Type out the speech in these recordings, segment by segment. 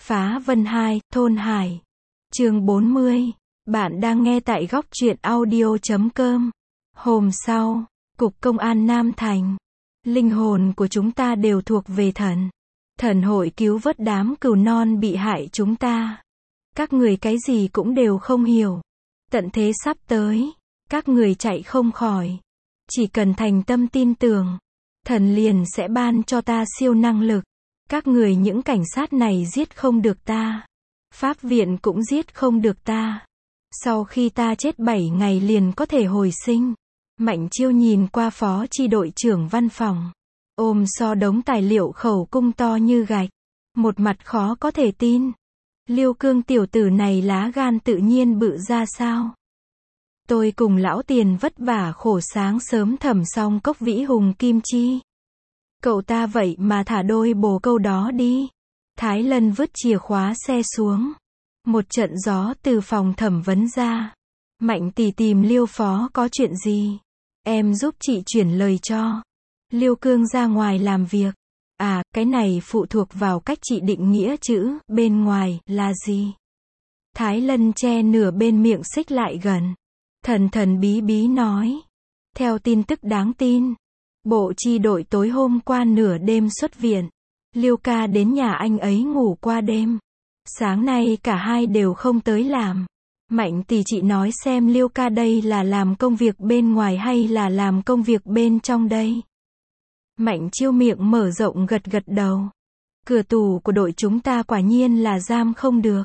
Phá Vân 2, Thôn Hải. Chương 40. Bạn đang nghe tại góc truyện audio.com. Hôm sau, Cục Công an Nam Thành. Linh hồn của chúng ta đều thuộc về thần. Thần hội cứu vớt đám cừu non bị hại chúng ta. Các người cái gì cũng đều không hiểu. Tận thế sắp tới, các người chạy không khỏi. Chỉ cần thành tâm tin tưởng, thần liền sẽ ban cho ta siêu năng lực. Các người những cảnh sát này giết không được ta. Pháp viện cũng giết không được ta. Sau khi ta chết 7 ngày liền có thể hồi sinh. Mạnh Chiêu nhìn qua phó chi đội trưởng văn phòng. Ôm so đống tài liệu khẩu cung to như gạch. Một mặt khó có thể tin. Liêu Cương tiểu tử này lá gan tự nhiên bự ra sao? Tôi cùng lão Tiền vất vả khổ sáng sớm thẩm xong cốc vĩ hùng kim chi. Cậu ta vậy mà thả đôi bồ câu đó đi. Thái Lân vứt chìa khóa xe xuống. Một trận gió từ phòng thẩm vấn ra. Mạnh tỷ tìm Liêu phó có chuyện gì? Em giúp chị chuyển lời cho. Liêu Cương ra ngoài làm việc. À, cái này phụ thuộc vào cách chị định nghĩa chữ bên ngoài là gì? Thái Lân che nửa bên miệng xích lại gần. Thần thần bí bí nói. Theo tin tức đáng tin, bộ chi đội tối hôm qua nửa đêm xuất viện. Liêu ca đến nhà anh ấy ngủ qua đêm. Sáng nay cả hai đều không tới làm. Mạnh tỷ chị nói xem Liêu ca đây là làm công việc bên ngoài hay là làm công việc bên trong đây? Mạnh Chiêu miệng mở rộng gật gật đầu. Cửa tù của đội chúng ta quả nhiên là giam không được.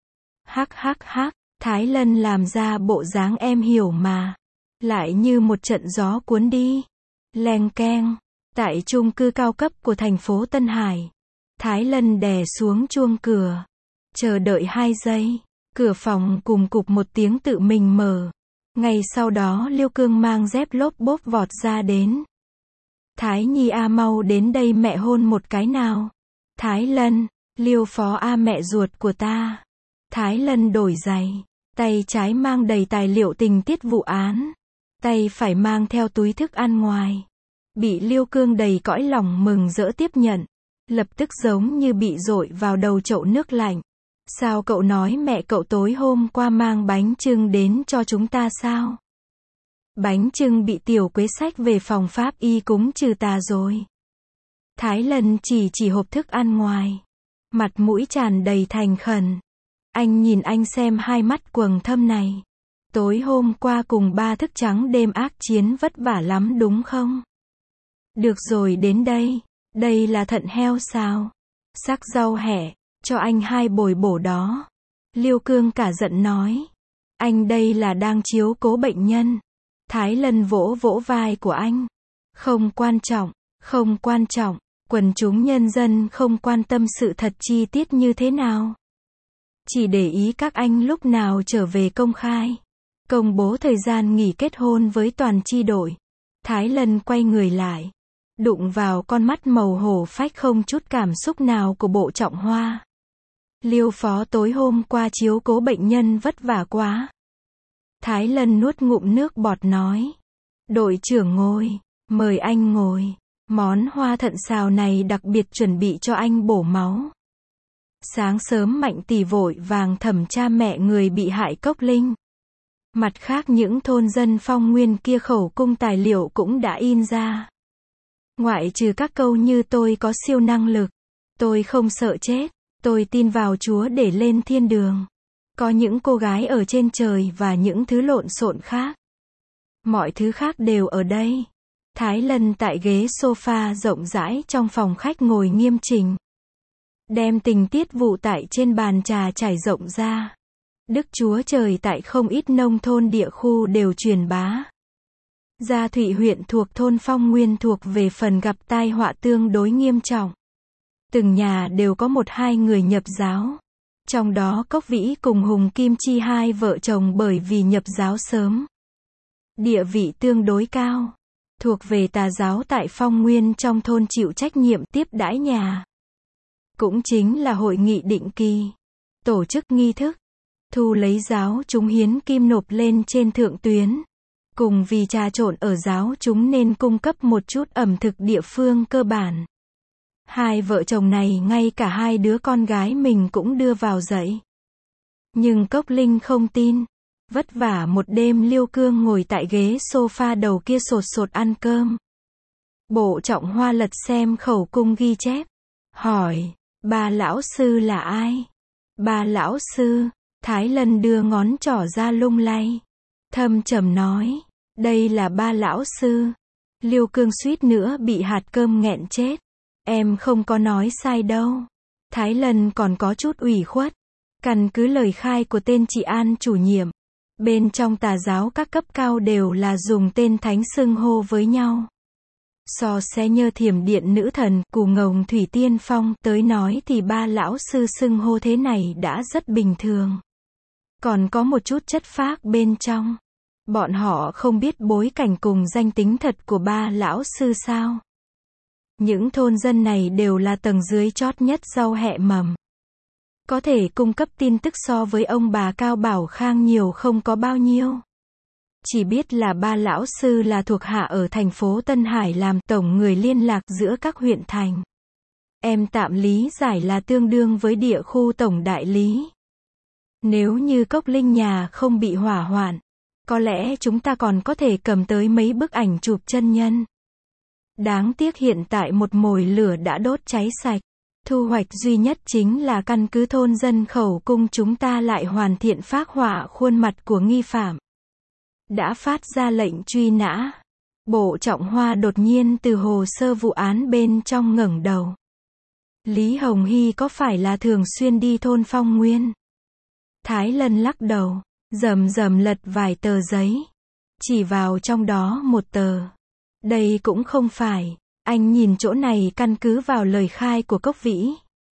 Hắc hắc hắc, Thái Lân làm ra bộ dáng em hiểu mà. Lại như một trận gió cuốn đi. Leng keng. Tại chung cư cao cấp của thành phố Tân Hải. Thái Lân đè xuống chuông cửa. Chờ đợi 2 giây. Cửa phòng cùng cục một tiếng tự mình mở. Ngay sau đó Liêu Cương mang dép lốp bốp vọt ra đến. Thái Nhi a mau đến đây mẹ hôn một cái nào. Thái Lân, Liêu phó a mẹ ruột của ta. Thái Lân đổi giày. Tay trái mang đầy tài liệu tình tiết vụ án. Tay phải mang theo túi thức ăn ngoài. Bị Liêu Cương đầy cõi lòng mừng rỡ tiếp nhận. Lập tức giống như bị dội vào đầu chậu nước lạnh. Sao cậu nói mẹ cậu tối hôm qua mang bánh chưng đến cho chúng ta sao? Bánh chưng bị tiểu Quế xách về phòng pháp y cúng trừ tà rồi. Thái Lân chỉ hộp thức ăn ngoài. Mặt mũi tràn đầy thành khẩn. Anh nhìn anh xem hai mắt quầng thâm này. Tối hôm qua cùng 3 thức trắng đêm ác chiến vất vả lắm đúng không? Được rồi đến đây. Đây là thận heo sao? Sắc rau hẹ. Cho anh 2 bồi bổ đó. Liêu Cương cả giận nói. Anh đây là đang chiếu cố bệnh nhân. Thái Lân vỗ vỗ vai của anh. Không quan trọng, không quan trọng. Quần chúng nhân dân không quan tâm sự thật chi tiết như thế nào. Chỉ để ý các anh lúc nào trở về công khai. Công bố thời gian nghỉ kết hôn với toàn chi đội. Thái Lân quay người lại. Đụng vào con mắt màu hổ phách không chút cảm xúc nào của Bộ Trọng Hoa. Liêu phó tối hôm qua chiếu cố bệnh nhân vất vả quá. Thái Lân nuốt ngụm nước bọt nói. Đội trưởng ngồi, mời anh ngồi. Món hoa thận xào này đặc biệt chuẩn bị cho anh bổ máu. Sáng sớm Mạnh tỷ vội vàng thẩm tra mẹ người bị hại Cốc Linh. Mặt khác những thôn dân Phong Nguyên kia khẩu cung tài liệu cũng đã in ra. Ngoại trừ các câu như tôi có siêu năng lực, tôi không sợ chết, tôi tin vào Chúa để lên thiên đường. Có những cô gái ở trên trời và những thứ lộn xộn khác. Mọi thứ khác đều ở đây. Thái Lân tại ghế sofa rộng rãi trong phòng khách ngồi nghiêm chỉnh. Đem tình tiết vụ tại trên bàn trà trải rộng ra. Đức Chúa Trời tại không ít nông thôn địa khu đều truyền bá. Gia Thụy huyện thuộc thôn Phong Nguyên thuộc về phần gặp tai họa tương đối nghiêm trọng. Từng nhà đều có 1-2 người nhập giáo. Trong đó Cốc Vĩ cùng Hùng Kim Chi 2 vợ chồng bởi vì nhập giáo sớm. Địa vị tương đối cao. Thuộc về tà giáo tại Phong Nguyên trong thôn chịu trách nhiệm tiếp đãi nhà. Cũng chính là hội nghị định kỳ. Tổ chức nghi thức. Thu lấy giáo chúng hiến kim nộp lên trên thượng tuyến. Cùng vì trà trộn ở giáo chúng nên cung cấp một chút ẩm thực địa phương cơ bản. Hai vợ chồng này ngay cả hai đứa con gái mình cũng đưa vào dạy. Nhưng Cốc Linh không tin. Vất vả một đêm Liêu Cương ngồi tại ghế sofa đầu kia sột sột ăn cơm. Bộ Trọng Hoa lật xem khẩu cung ghi chép. Hỏi, ba lão sư là ai? Ba lão sư, Thái Lân đưa ngón trỏ ra lung lay. Thâm trầm nói, đây là ba lão sư. Liêu Cương suýt nữa bị hạt cơm nghẹn chết. Em không có nói sai đâu. Thái Lân còn có chút ủy khuất. Căn cứ lời khai của tên chị An chủ nhiệm. Bên trong tà giáo các cấp cao đều là dùng tên thánh xưng hô với nhau. So xe Nhơ Thiểm Điện Nữ Thần, Cù Ngồng Thủy Tiên Phong tới nói thì ba lão sư xưng hô thế này đã rất bình thường. Còn có một chút chất phác bên trong. Bọn họ không biết bối cảnh cùng danh tính thật của ba lão sư sao. Những thôn dân này đều là tầng dưới chót nhất rau hẹ mầm. Có thể cung cấp tin tức so với ông bà Cao Bảo Khang nhiều không có bao nhiêu. Chỉ biết là ba lão sư là thuộc hạ ở thành phố Tân Hải làm tổng người liên lạc giữa các huyện thành. Em tạm lý giải là tương đương với địa khu tổng đại lý. Nếu như Cốc Linh nhà không bị hỏa hoạn, có lẽ chúng ta còn có thể cầm tới mấy bức ảnh chụp chân nhân. Đáng tiếc hiện tại một mồi lửa đã đốt cháy sạch. Thu hoạch duy nhất chính là căn cứ thôn dân khẩu cung chúng ta lại hoàn thiện phác họa khuôn mặt của nghi phạm. Đã phát ra lệnh truy nã. Bộ Trọng Hoa đột nhiên từ hồ sơ vụ án bên trong ngẩng đầu. Lý Hồng Hy có phải là thường xuyên đi thôn Phong Nguyên? Thái Lân lắc đầu, rầm rầm lật vài tờ giấy. Chỉ vào trong đó một tờ. Đây cũng không phải. Anh nhìn chỗ này căn cứ vào lời khai của Cốc Vĩ.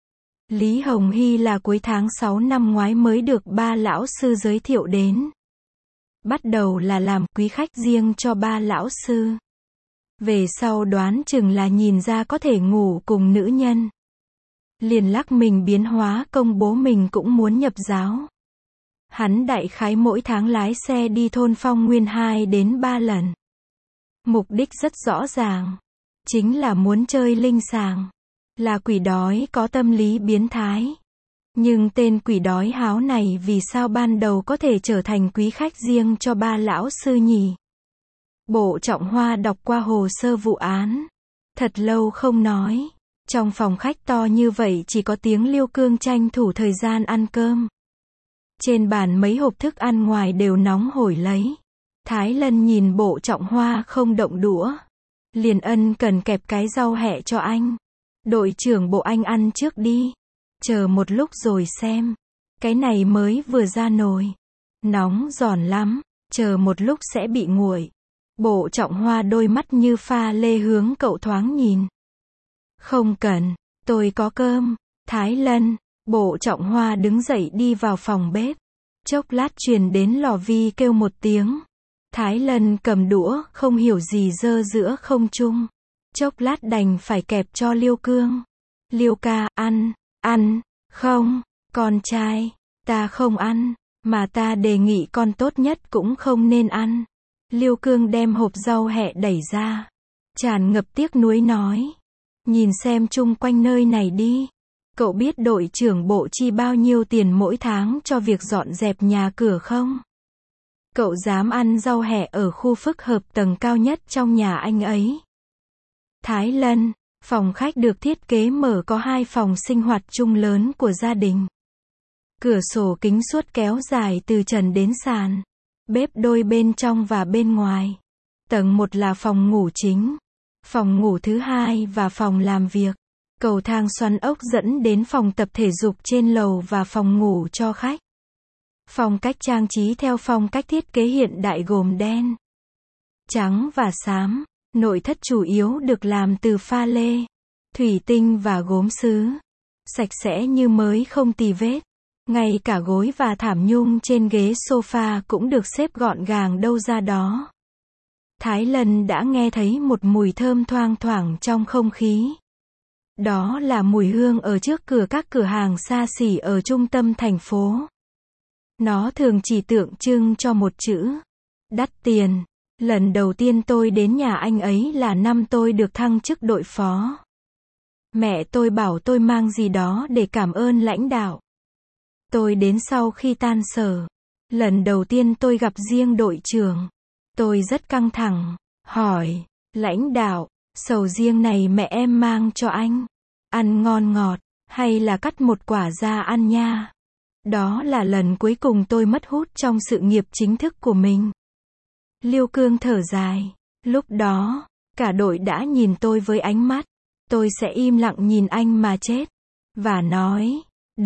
Lý Hồng Hy là cuối tháng 6 năm ngoái mới được ba lão sư giới thiệu đến. Bắt đầu là làm quý khách riêng cho ba lão sư. Về sau đoán chừng là nhìn ra có thể ngủ cùng nữ nhân. Liền lắc mình biến hóa công bố mình cũng muốn nhập giáo. Hắn đại khái mỗi tháng lái xe đi thôn Phong Nguyên 2 đến 3 lần. Mục đích rất rõ ràng. Chính là muốn chơi linh sàng. Là quỷ đói có tâm lý biến thái. Nhưng tên quỷ đói háo này vì sao ban đầu có thể trở thành quý khách riêng cho ba lão sư nhỉ? Bộ Trọng Hoa đọc qua hồ sơ vụ án. Thật lâu không nói. Trong phòng khách to như vậy chỉ có tiếng Liêu Cương tranh thủ thời gian ăn cơm. Trên bàn mấy hộp thức ăn ngoài đều nóng hổi lấy. Thái Lân nhìn Bộ Trọng Hoa không động đũa. Liền ân cần kẹp cái rau hẹ cho anh. Đội trưởng Bộ anh ăn trước đi. Chờ một lúc rồi xem. Cái này mới vừa ra nồi. Nóng giòn lắm. Chờ một lúc sẽ bị nguội. Bộ Trọng Hoa đôi mắt như pha lê hướng cậu thoáng nhìn. Không cần. Tôi có cơm. Thái Lân. Bộ Trọng Hoa đứng dậy đi vào phòng bếp. Chốc lát truyền đến lò vi kêu một tiếng. Thái Lân cầm đũa, không hiểu gì dơ giữa không trung. Chốc lát đành phải kẹp cho Liêu Cương. Liêu ca, ăn, không, con trai, ta không ăn, mà ta đề nghị con tốt nhất cũng không nên ăn. Liêu Cương đem hộp rau hẹ đẩy ra. Tràn ngập tiếc nuối nói. Nhìn xem chung quanh nơi này đi. Cậu biết đội trưởng Bộ chi bao nhiêu tiền mỗi tháng cho việc dọn dẹp nhà cửa không? Cậu dám ăn rau hẹ ở khu phức hợp tầng cao nhất trong nhà anh ấy. Thái Lân, phòng khách được thiết kế mở có 2 phòng sinh hoạt chung lớn của gia đình. Cửa sổ kính suốt kéo dài từ trần đến sàn. Bếp đôi bên trong và bên ngoài. Tầng 1 là phòng ngủ chính. Phòng ngủ thứ 2 và phòng làm việc. Cầu thang xoắn ốc dẫn đến phòng tập thể dục trên lầu và phòng ngủ cho khách. Phong cách trang trí theo phong cách thiết kế hiện đại gồm đen, trắng và xám. Nội thất chủ yếu được làm từ pha lê, thủy tinh và gốm sứ. Sạch sẽ như mới không tì vết. Ngay cả gối và thảm nhung trên ghế sofa cũng được xếp gọn gàng đâu ra đó. Thái Lân đã nghe thấy một mùi thơm thoang thoảng trong không khí. Đó là mùi hương ở trước cửa các cửa hàng xa xỉ ở trung tâm thành phố. Nó thường chỉ tượng trưng cho một chữ. Đắt tiền. Lần đầu tiên tôi đến nhà anh ấy là năm tôi được thăng chức đội phó. Mẹ tôi bảo tôi mang gì đó để cảm ơn lãnh đạo. Tôi đến sau khi tan sở. Lần đầu tiên tôi gặp riêng đội trưởng. Tôi rất căng thẳng. Hỏi, lãnh đạo, sầu riêng này mẹ em mang cho anh. Ăn ngon ngọt, hay là cắt một quả ra ăn nha. Đó là lần cuối cùng tôi mất hút trong sự nghiệp chính thức của mình. Liêu Cương thở dài. Lúc đó, cả đội đã nhìn tôi với ánh mắt. Tôi sẽ im lặng nhìn anh mà chết. Và nói,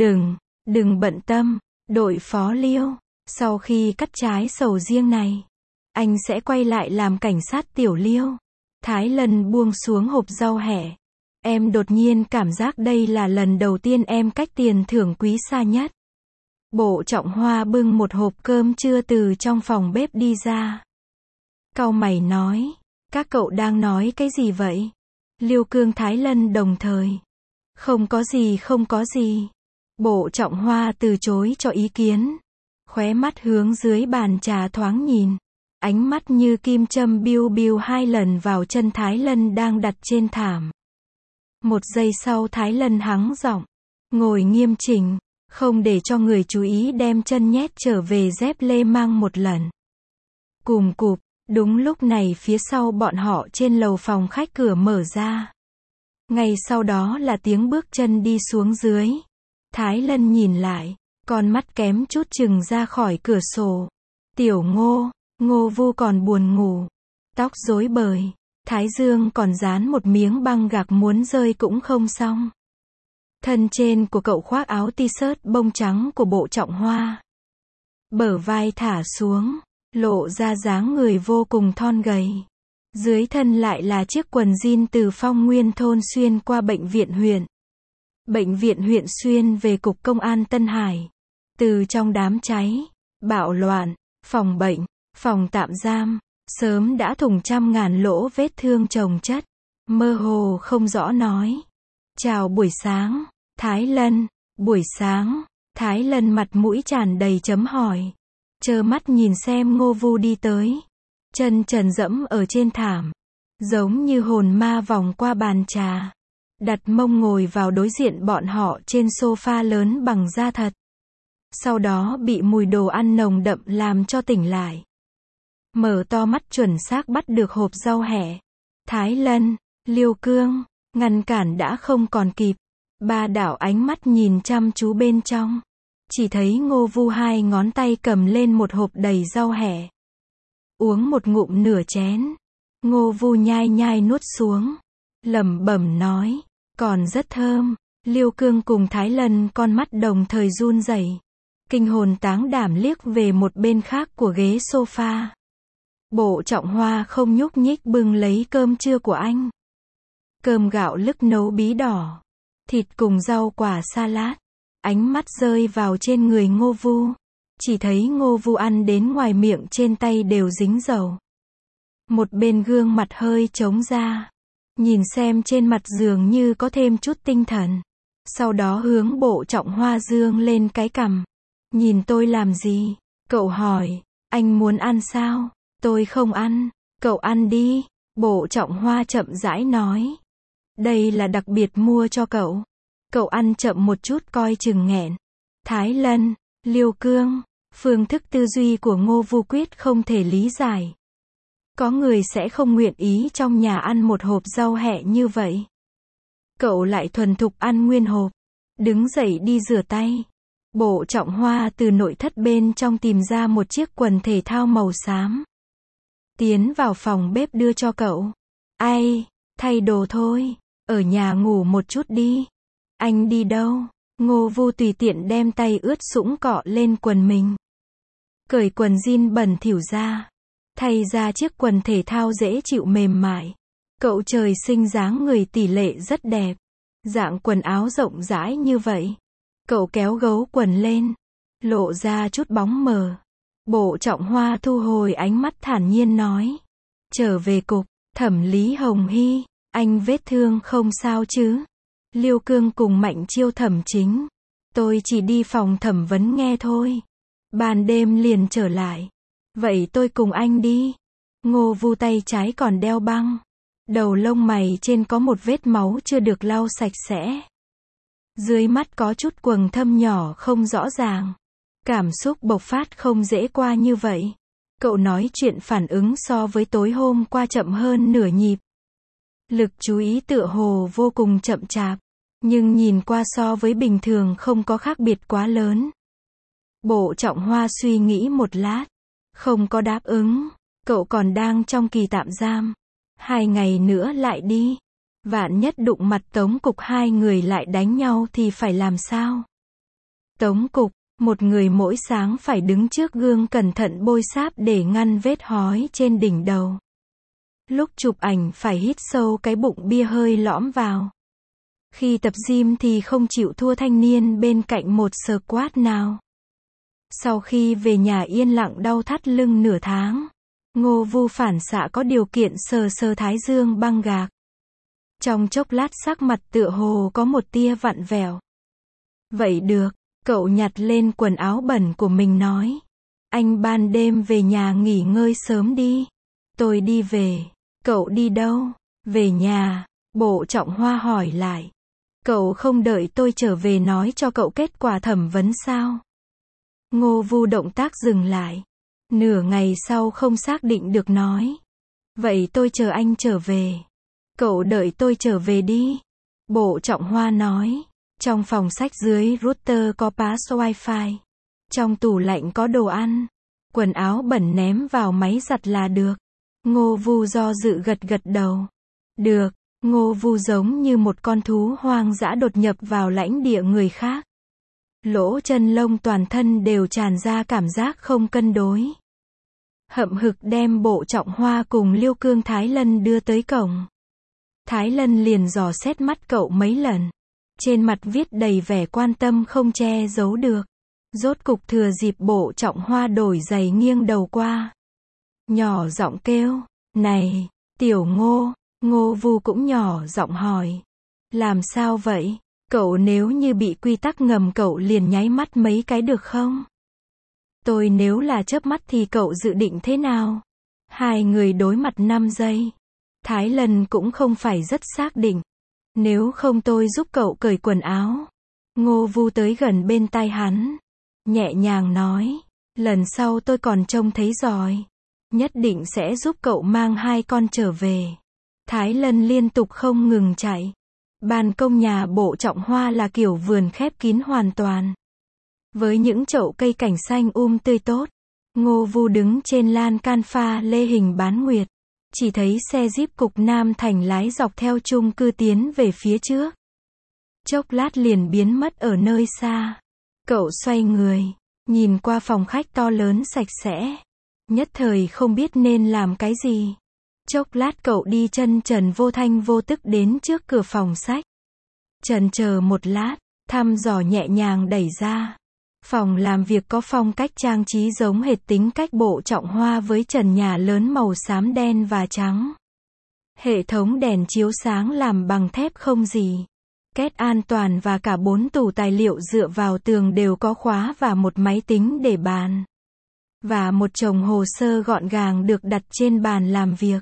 đừng bận tâm, đội phó Liêu. Sau khi cắt trái sầu riêng này, anh sẽ quay lại làm cảnh sát tiểu Liêu. Thái Lân buông xuống hộp rau hẹ. Em đột nhiên cảm giác đây là lần đầu tiên em cách tiền thưởng quý xa nhất. Bộ Trọng Hoa bưng một hộp cơm trưa từ trong phòng bếp đi ra. Cau mày nói, các cậu đang nói cái gì vậy? Liêu Cương Thái Lân đồng thời. Không có gì. Bộ Trọng Hoa từ chối cho ý kiến. Khóe mắt hướng dưới bàn trà thoáng nhìn. Ánh mắt như kim châm biu biu 2 lần vào chân Thái Lân đang đặt trên thảm. Một giây sau Thái Lân hắng giọng. Ngồi nghiêm chỉnh, không để cho người chú ý đem chân nhét trở về dép lê mang một lần. Cùm cụp, đúng lúc này phía sau bọn họ trên lầu phòng khách cửa mở ra. Ngay sau đó là tiếng bước chân đi xuống dưới. Thái Lân nhìn lại, con mắt kém chút chừng ra khỏi cửa sổ. Tiểu Ngô, Ngô Vu còn buồn ngủ. Tóc rối bời, thái dương còn dán một miếng băng gạc muốn rơi cũng không xong. Thân trên của cậu khoác áo t-shirt bông trắng của Bộ Trọng Hoa. Bờ vai thả xuống, lộ ra dáng người vô cùng thon gầy. Dưới thân lại là chiếc quần jean từ Phong Nguyên thôn xuyên qua bệnh viện huyện. Bệnh viện huyện xuyên về cục công an Tân Hải. Từ trong đám cháy, bạo loạn, phòng bệnh, phòng tạm giam, sớm đã thủng trăm ngàn lỗ vết thương chồng chất. Mơ hồ không rõ nói. Chào buổi sáng, Thái Lân. Buổi sáng, Thái Lân mặt mũi tràn đầy chấm hỏi. Trơ mắt nhìn xem Ngô Vu đi tới. Chân trần dẫm ở trên thảm. Giống như hồn ma vòng qua bàn trà. Đặt mông ngồi vào đối diện bọn họ trên sofa lớn bằng da thật. Sau đó bị mùi đồ ăn nồng đậm làm cho tỉnh lại. Mở to mắt chuẩn xác bắt được hộp rau hẹ. Thái Lân, Liêu Cương, ngăn cản đã không còn kịp. Ba đảo ánh mắt nhìn chăm chú bên trong. Chỉ thấy Ngô Vu 2 ngón tay cầm lên một hộp đầy rau hẹ. Uống một ngụm nửa chén. Ngô Vu nhai nhai nuốt xuống. Lẩm bẩm nói, còn rất thơm. Liêu Cương cùng Thái Lân con mắt đồng thời run rẩy. Kinh hồn táng đảm liếc về một bên khác của ghế sofa. Bộ Trọng Hoa không nhúc nhích bưng lấy cơm trưa của anh. Cơm gạo lứt nấu bí đỏ. Thịt cùng rau quả salad. Ánh mắt rơi vào trên người Ngô Vu. Chỉ thấy Ngô Vu ăn đến ngoài miệng trên tay đều dính dầu. Một bên gương mặt hơi trống ra. Nhìn xem trên mặt dường như có thêm chút tinh thần. Sau đó hướng Bộ Trọng Hoa dương lên cái cằm. Nhìn tôi làm gì? Cậu hỏi, anh muốn ăn sao? Tôi không ăn. Cậu ăn đi. Bộ Trọng Hoa chậm rãi nói. Đây là đặc biệt mua cho cậu. Cậu ăn chậm một chút coi chừng nghẹn. Thái Lân, Liêu Cương, phương thức tư duy của Ngô Vu quyết không thể lý giải. Có người sẽ không nguyện ý trong nhà ăn một hộp rau hẹ như vậy. Cậu lại thuần thục ăn nguyên hộp. Đứng dậy đi rửa tay. Bộ Trọng Hoa từ nội thất bên trong tìm ra một chiếc quần thể thao màu xám. Tiến vào phòng bếp đưa cho cậu. Ai, thay đồ thôi. Ở nhà ngủ một chút đi. Anh đi đâu? Ngô Vu tùy tiện đem tay ướt sũng cọ lên quần mình. Cởi quần jean bẩn thỉu ra. Thay ra chiếc quần thể thao dễ chịu mềm mại. Cậu trời sinh dáng người tỷ lệ rất đẹp. Dạng quần áo rộng rãi như vậy. Cậu kéo gấu quần lên. Lộ ra chút bóng mờ. Bộ Trọng Hoa thu hồi ánh mắt thản nhiên nói. Trở về cục, Thẩm Lý Hồng Hy, anh vết thương không sao chứ? Liêu Cương cùng Mạnh Chiêu thẩm chính. Tôi chỉ đi phòng thẩm vấn nghe thôi. Ban đêm liền trở lại. Vậy tôi cùng anh đi. Ngô Vu tay trái còn đeo băng. Đầu lông mày trên có một vết máu chưa được lau sạch sẽ. Dưới mắt có chút quầng thâm nhỏ không rõ ràng. Cảm xúc bộc phát không dễ qua như vậy. Cậu nói chuyện phản ứng so với tối hôm qua chậm hơn nửa nhịp. Lực chú ý tựa hồ vô cùng chậm chạp. Nhưng nhìn qua so với bình thường không có khác biệt quá lớn. Bộ Trọng Hoa suy nghĩ một lát. Không có đáp ứng. Cậu còn đang trong kỳ tạm giam. 2 ngày nữa lại đi. Vạn nhất đụng mặt Tống Cục hai người lại đánh nhau thì phải làm sao? Tống Cục, một người mỗi sáng phải đứng trước gương cẩn thận bôi sáp để ngăn vết hói trên đỉnh đầu. Lúc chụp ảnh phải hít sâu cái bụng bia hơi lõm vào. Khi tập gym thì không chịu thua thanh niên bên cạnh một squat nào. Sau khi về nhà yên lặng đau thắt lưng nửa tháng, Ngô Vu phản xạ có điều kiện sờ sờ thái dương băng gạc. Trong chốc lát sắc mặt tựa hồ có một tia vặn vẹo. Vậy được, cậu nhặt lên quần áo bẩn của mình nói. Anh ban đêm về nhà nghỉ ngơi sớm đi. Tôi đi về. Cậu đi đâu? Về nhà. Bộ Trọng Hoa hỏi lại. Cậu không đợi tôi trở về nói cho cậu kết quả thẩm vấn sao? Ngô Vu động tác dừng lại. Nửa ngày sau không xác định được nói. Vậy tôi chờ anh trở về. Cậu đợi tôi trở về đi. Bộ Trọng Hoa nói. Trong phòng sách dưới router có pass wifi. Trong tủ lạnh có đồ ăn. Quần áo bẩn ném vào máy giặt là được. Ngô Vu do dự gật gật đầu. Được. Ngô Vu giống như một con thú hoang dã đột nhập vào lãnh địa người khác. Lỗ chân lông toàn thân đều tràn ra cảm giác không cân đối. Hậm hực đem Bộ Trọng Hoa cùng Liêu Cương Thái Lân đưa tới cổng. Thái Lân liền dò xét mắt cậu mấy lần. Trên mặt viết đầy vẻ quan tâm không che giấu được. Rốt cục thừa dịp Bộ Trọng Hoa đổi giày nghiêng đầu qua. Nhỏ giọng kêu, này, tiểu Ngô. Ngô Vu cũng nhỏ giọng hỏi. Làm sao vậy? Cậu nếu như bị quy tắc ngầm cậu liền nháy mắt mấy cái được không? Tôi nếu là chớp mắt thì cậu dự định thế nào? Hai người đối mặt 5 giây. Thái Lân cũng không phải rất xác định. Nếu không tôi giúp cậu cởi quần áo. Ngô Vu tới gần bên tai hắn. Nhẹ nhàng nói. Lần sau tôi còn trông thấy giỏi. Nhất định sẽ giúp cậu mang 2 con trở về. Thái Lân liên tục không ngừng chạy. Ban công nhà Bộ Trọng Hoa là kiểu vườn khép kín hoàn toàn. Với những chậu cây cảnh xanh tươi tốt. Ngô Vu đứng trên lan can pha lê hình bán nguyệt. Chỉ thấy xe Jeep Cục Nam Thành lái dọc theo chung cư tiến về phía trước. Chốc lát liền biến mất ở nơi xa. Cậu xoay người, nhìn qua phòng khách to lớn sạch sẽ. Nhất thời không biết nên làm cái gì. Chốc lát cậu đi chân trần vô thanh vô tức đến trước cửa phòng sách. Chần chờ một lát, thăm dò nhẹ nhàng đẩy ra. Phòng làm việc có phong cách trang trí giống hệt tính cách Bộ Trọng Hoa với trần nhà lớn màu xám đen và trắng. Hệ thống đèn chiếu sáng làm bằng thép không gì. Két an toàn và cả 4 tủ tài liệu dựa vào tường đều có khóa và một máy tính để bàn. Và một chồng hồ sơ gọn gàng được đặt trên bàn làm việc.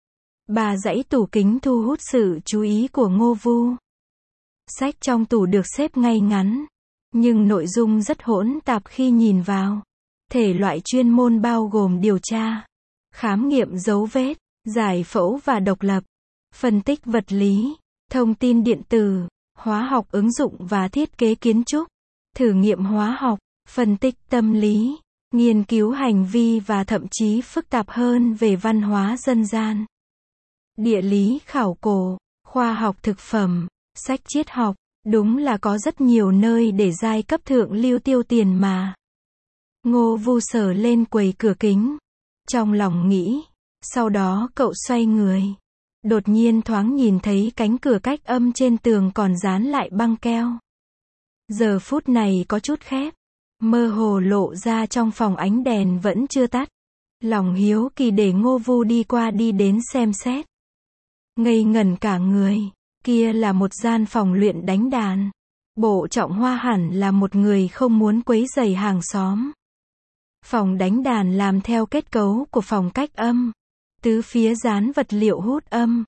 3 dãy tủ kính thu hút sự chú ý của Ngô Vu. Sách trong tủ được xếp ngay ngắn. Nhưng nội dung rất hỗn tạp khi nhìn vào. Thể loại chuyên môn bao gồm điều tra, khám nghiệm dấu vết, giải phẫu và độc lập, phân tích vật lý, thông tin điện tử, hóa học ứng dụng và thiết kế kiến trúc, thử nghiệm hóa học, phân tích tâm lý, nghiên cứu hành vi và thậm chí phức tạp hơn về văn hóa dân gian, địa lý khảo cổ, khoa học thực phẩm, sách triết học. Đúng là có rất nhiều nơi để giai cấp thượng lưu tiêu tiền mà. Ngô Vu sờ lên quầy cửa kính. Trong lòng nghĩ. Sau đó cậu xoay người. Đột nhiên thoáng nhìn thấy cánh cửa cách âm trên tường còn dán lại băng keo. Giờ phút này có chút khép. Mơ hồ lộ ra trong phòng ánh đèn vẫn chưa tắt. Lòng hiếu kỳ để Ngô Vu đi qua đi đến xem xét. Ngây ngẩn cả người. Kia là một gian phòng luyện đánh đàn. Bộ Trọng Hoa hẳn là một người không muốn quấy rầy hàng xóm. Phòng đánh đàn làm theo kết cấu của phòng cách âm. Tứ phía dán vật liệu hút âm.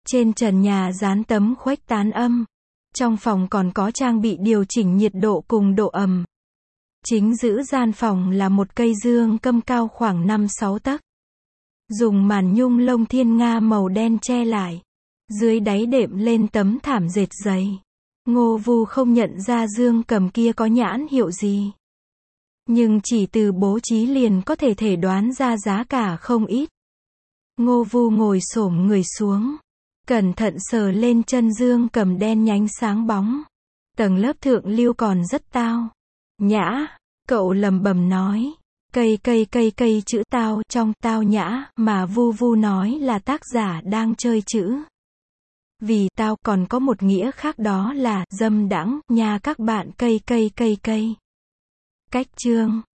Trên trần nhà dán tấm khuếch tán âm. Trong phòng còn có trang bị điều chỉnh nhiệt độ cùng độ ẩm. Chính giữa gian phòng là một cây dương câm cao khoảng 5-6 tấc. Dùng màn nhung lông thiên nga màu đen che lại. Dưới đáy đệm lên tấm thảm dệt dày. Ngô Vu không nhận ra dương cầm kia có nhãn hiệu gì. Nhưng chỉ từ bố trí liền có thể đoán ra giá cả không ít. Ngô Vu ngồi xổm người xuống. Cẩn thận sờ lên chân dương cầm đen nhánh sáng bóng. Tầng lớp thượng lưu còn rất tao. Nhã, cậu lầm bầm nói. Cây chữ tao trong tao nhã mà Vu Vu nói là tác giả đang chơi chữ. Vì tao còn có một nghĩa khác đó là dâm đãng nha các bạn cây. Cách chương